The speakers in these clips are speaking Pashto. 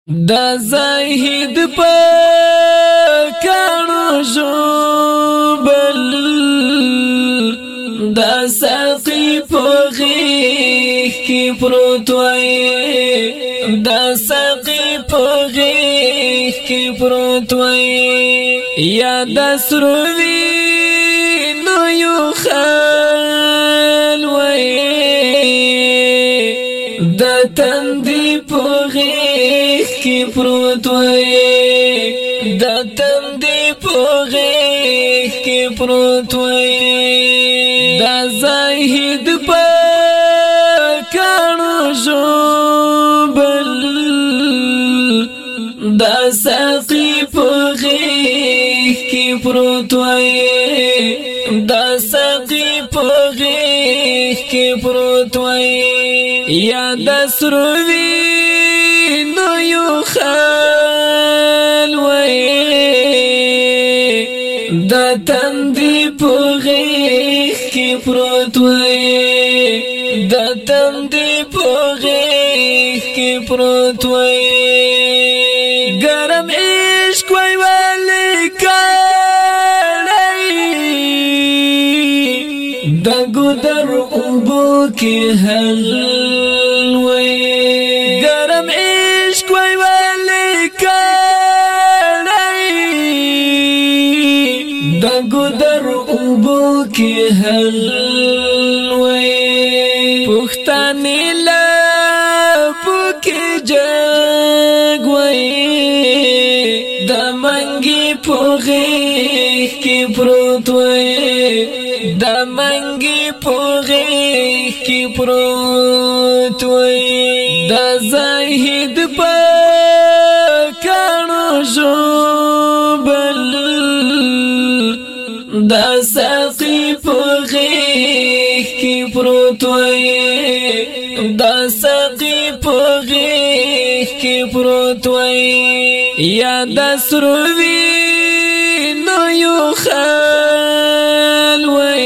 دا زاهد په کانو ژوبل دا ساقی په غیږ کې پروت وای دا ساقی په غیږ کې پروت وای یا د سروي نو یو خال وای د تندې په غیږ کې پروت وای د تندې په غیږ کې پروت وای دا زاهد په کانو ژوبل دا ساقی په غیږ کې پروت وای دا ساقی په غیږ کې پروت وای یا د سروي نو یو خال وای د تندې په غیږ کې پروت وای د تندې په غیږ کې پروت وای ګرم عشق وای ولیکړی د ګودر اوبو کې حل وای ګرم عشق وای ولیکړی د ګودر اوبو کې حل وای پښتنې لپو کې جګ وای د منګي په غیږ کې پروت وای د منګي په غیږ کې پروت وای د زاهد په کانو ژوبل دا ساقی په غیږ کې پروت وای دا ساقی په غیږ کې پروت وای یا د سروي نو یو خال وای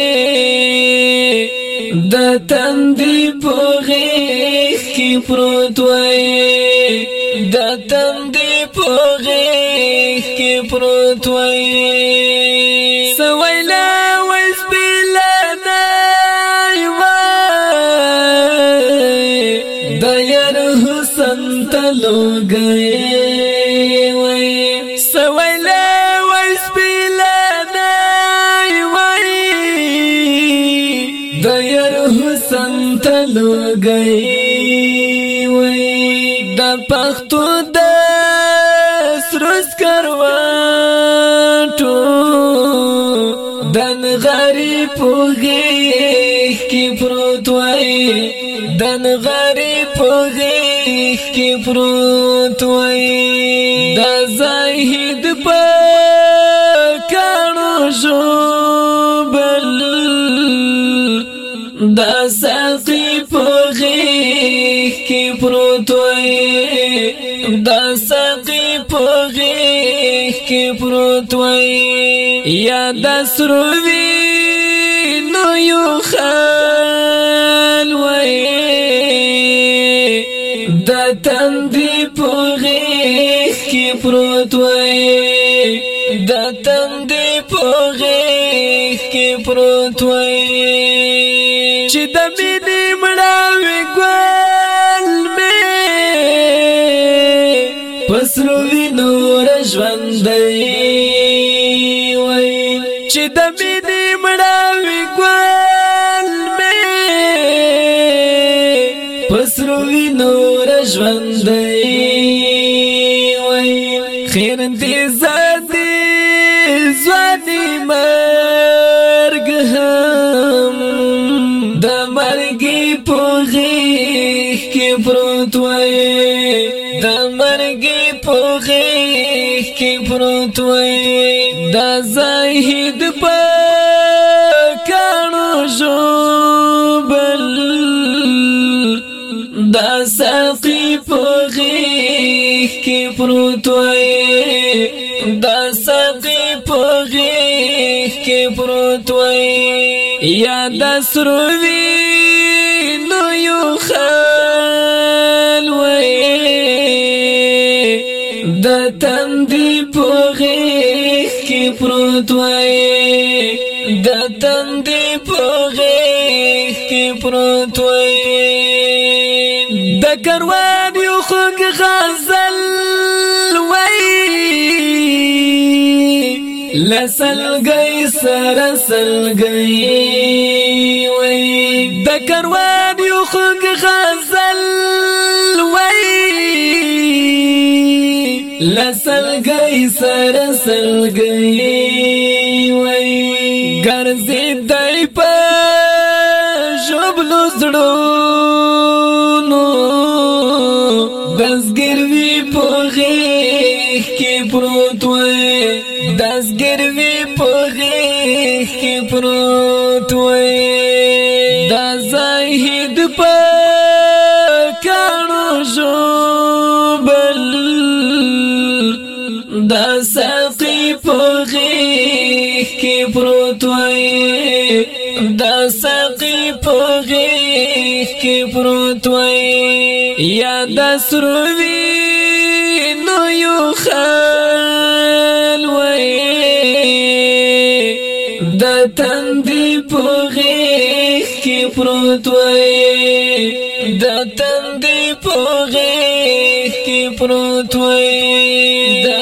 د تندې په غیږ کې پروت وای د تندې په غیږ کې پروت وای سویلا ویس بلانا وای د یار حسن تلو گئے وای سویلا ویس بلانا وای د یار حسن تلو گئے وای د پختو د سروس کرواتو دن غریب په غیږ کې پروت وای دن غریب په غیږ کې پروت وای دا زاهد په کانو ژوبل دا ساقی په غیږ کې پروت وای دا ساقی په غیږ کې پروت وای یا د سروي نو یو خال وای د تندې په غیږ کې پروت وای د تندې په غیږ کې پروت وای چې د مینې مړاوي ګل مې پسرو وینو ژوندۍ وای چې د مینې مړاوي ګل مې پسرو وینو ژوندۍ وای خیر دې زادي ځواني مرګ هم د مرګي په غیږ کې پروت وای د مرګي په غیږ کې پروت وای دا زاهد په کانو ژوبل دا ساقی په غیږ کې پروت وای دا ساقی په غیږ کې پروت وای یا د سروي نو یو خال وای د تندې په غېږ کې پروت وای د تندې په غېږ کې پروت وای د کاروان یو خوږ غزل وای لسلګي سره سلګي وای د کاروان یو خوږ غزل وای لسلګي سره سلګي وای ګرځي دای په شوبلو زړونو دسګروي په غېږ کې پروت وای دسګروي په غېږ کې پروت وای دا زاهد په کانو ژوبل دا ساقي په غېږ کې پروت وای دا ساقي په غېږ کې پروت وای یا د سروي نو یو خال وای د تندې په غېږ کې پروت وای د تندې په غېږ کې پروت وای د